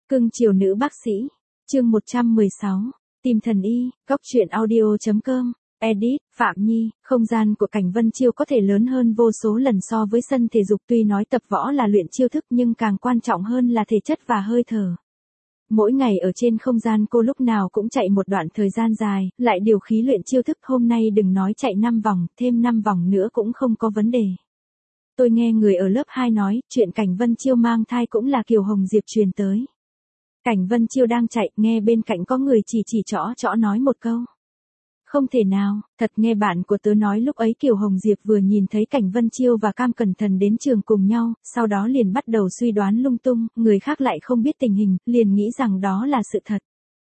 Cưng chiều nữ bác sĩ. Chương 116. Tìm thần y. Góc truyện audio.com. Edit. Phạm Nhi. Không gian của Cảnh Vân Chiêu có thể lớn hơn vô số lần so với sân thể dục, tuy nói tập võ là luyện chiêu thức nhưng càng quan trọng hơn là thể chất và hơi thở. Mỗi ngày ở trên không gian cô lúc nào cũng chạy một đoạn thời gian dài, lại điều khí luyện chiêu thức, hôm nay đừng nói chạy 5 vòng, thêm 5 vòng nữa cũng không có vấn đề. Tôi nghe người ở lớp 2 nói, chuyện Cảnh Vân Chiêu mang thai cũng là Kiều Hồng Diệp truyền tới. Cảnh Vân Chiêu đang chạy, nghe bên cạnh có người chỉ chõ nói một câu. Không thể nào, thật, nghe bạn của tớ nói lúc ấy Kiều Hồng Diệp vừa nhìn thấy Cảnh Vân Chiêu và Cam Cẩn Thần đến trường cùng nhau, sau đó liền bắt đầu suy đoán lung tung, người khác lại không biết tình hình, liền nghĩ rằng đó là sự thật.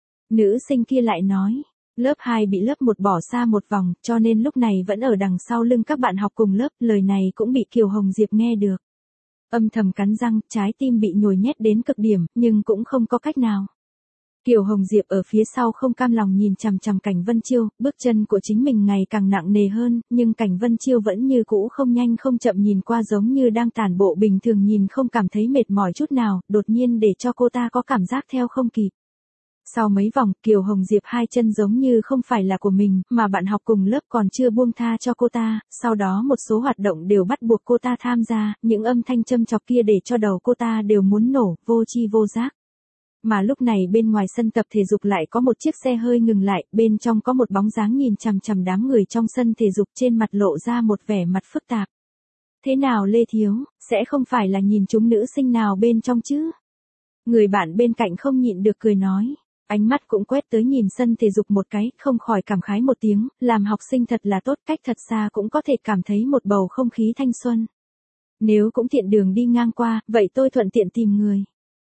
Nữ sinh kia lại nói, lớp 2 bị lớp 1 bỏ xa một vòng, cho nên lúc này vẫn ở đằng sau lưng các bạn học cùng lớp, lời này cũng bị Kiều Hồng Diệp nghe được. Âm thầm cắn răng, trái tim bị nhồi nhét đến cực điểm, nhưng cũng không có cách nào. Kiều Hồng Diệp ở phía sau không cam lòng nhìn chằm chằm Cảnh Vân Chiêu, bước chân của chính mình ngày càng nặng nề hơn, nhưng Cảnh Vân Chiêu vẫn như cũ không nhanh không chậm nhìn qua, giống như đang tản bộ bình thường, nhìn không cảm thấy mệt mỏi chút nào, đột nhiên để cho cô ta có cảm giác theo không kịp. Sau mấy vòng, Kiều Hồng Diệp hai chân giống như không phải là của mình, mà bạn học cùng lớp còn chưa buông tha cho cô ta, sau đó một số hoạt động đều bắt buộc cô ta tham gia, những âm thanh châm chọc kia để cho đầu cô ta đều muốn nổ, vô tri vô giác. Mà lúc này bên ngoài sân tập thể dục lại có một chiếc xe hơi ngừng lại, bên trong có một bóng dáng nhìn chằm chằm đám người trong sân thể dục, trên mặt lộ ra một vẻ mặt phức tạp. Thế nào Lê Thiếu, sẽ không phải là nhìn chúng nữ sinh nào bên trong chứ? Người bạn bên cạnh không nhịn được cười nói. Ánh mắt cũng quét tới nhìn sân thể dục một cái, không khỏi cảm khái một tiếng, làm học sinh thật là tốt, cách thật xa cũng có thể cảm thấy một bầu không khí thanh xuân. Nếu cũng tiện đường đi ngang qua, vậy tôi thuận tiện tìm người.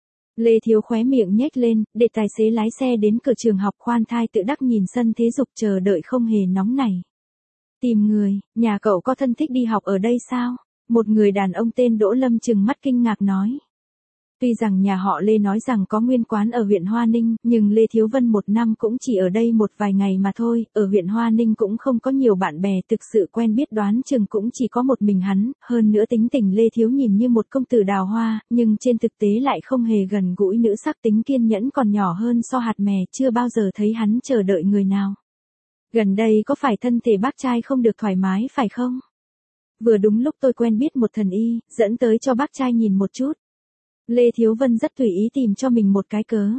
Lê Thiếu khóe miệng nhếch lên, để tài xế lái xe đến cửa trường học, khoan thai tự đắc nhìn sân thể dục chờ đợi không hề nóng nảy. Tìm người, nhà cậu có thân thích đi học ở đây sao? Một người đàn ông tên Đỗ Lâm trừng mắt kinh ngạc nói. Tuy rằng nhà họ Lê nói rằng có nguyên quán ở huyện Hoa Ninh, nhưng Lê Thiếu Vân một năm cũng chỉ ở đây một vài ngày mà thôi, ở huyện Hoa Ninh cũng không có nhiều bạn bè thực sự quen biết, đoán chừng cũng chỉ có một mình hắn, hơn nữa tính tình Lê Thiếu nhìn như một công tử đào hoa, nhưng trên thực tế lại không hề gần gũi nữ sắc, tính kiên nhẫn còn nhỏ hơn so hạt mè, chưa bao giờ thấy hắn chờ đợi người nào. Gần đây có phải thân thể bác trai không được thoải mái phải không? Vừa đúng lúc tôi quen biết một thần y, dẫn tới cho bác trai nhìn một chút. Lê Thiếu Vân rất tùy ý tìm cho mình một cái cớ.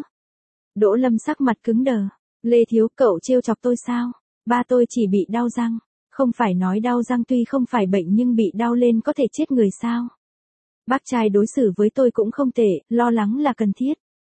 Đỗ Lâm sắc mặt cứng đờ. Lê Thiếu, cậu trêu chọc tôi sao? Ba tôi chỉ bị đau răng. Không phải nói đau răng tuy không phải bệnh nhưng bị đau lên có thể chết người sao? Bác trai đối xử với tôi cũng không tệ, lo lắng là cần thiết.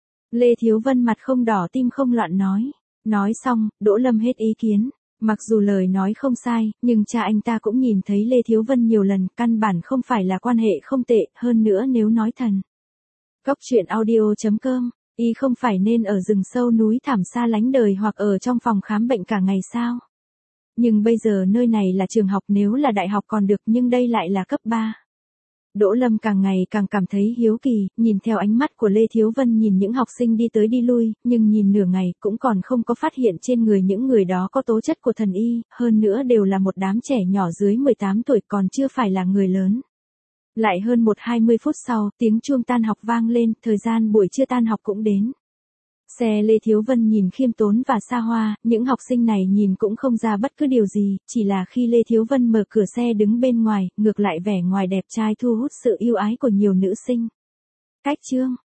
Lê Thiếu Vân mặt không đỏ tim không loạn nói. Nói xong, Đỗ Lâm hết ý kiến. Mặc dù lời nói không sai, nhưng cha anh ta cũng nhìn thấy Lê Thiếu Vân nhiều lần, căn bản không phải là quan hệ không tệ, hơn nữa nếu nói thần. Góc truyện audio.com, y không phải nên ở rừng sâu núi thẳm xa lánh đời hoặc ở trong phòng khám bệnh cả ngày sao? Nhưng bây giờ nơi này là trường học, nếu là đại học còn được, nhưng đây lại là cấp 3. Đỗ Lâm càng ngày càng cảm thấy hiếu kỳ, nhìn theo ánh mắt của Lê Thiếu Vân nhìn những học sinh đi tới đi lui, nhưng nhìn nửa ngày cũng còn không có phát hiện trên người những người đó có tố chất của thần y, hơn nữa đều là một đám trẻ nhỏ dưới 18 tuổi, còn chưa phải là người lớn. Lại hơn 20 phút sau, tiếng chuông tan học vang lên, thời gian buổi trưa tan học cũng đến. Xe Lê Thiếu Vân nhìn khiêm tốn và xa hoa, những học sinh này nhìn cũng không ra bất cứ điều gì, chỉ là khi Lê Thiếu Vân mở cửa xe đứng bên ngoài, ngược lại vẻ ngoài đẹp trai thu hút sự yêu ái của nhiều nữ sinh. Cách chương,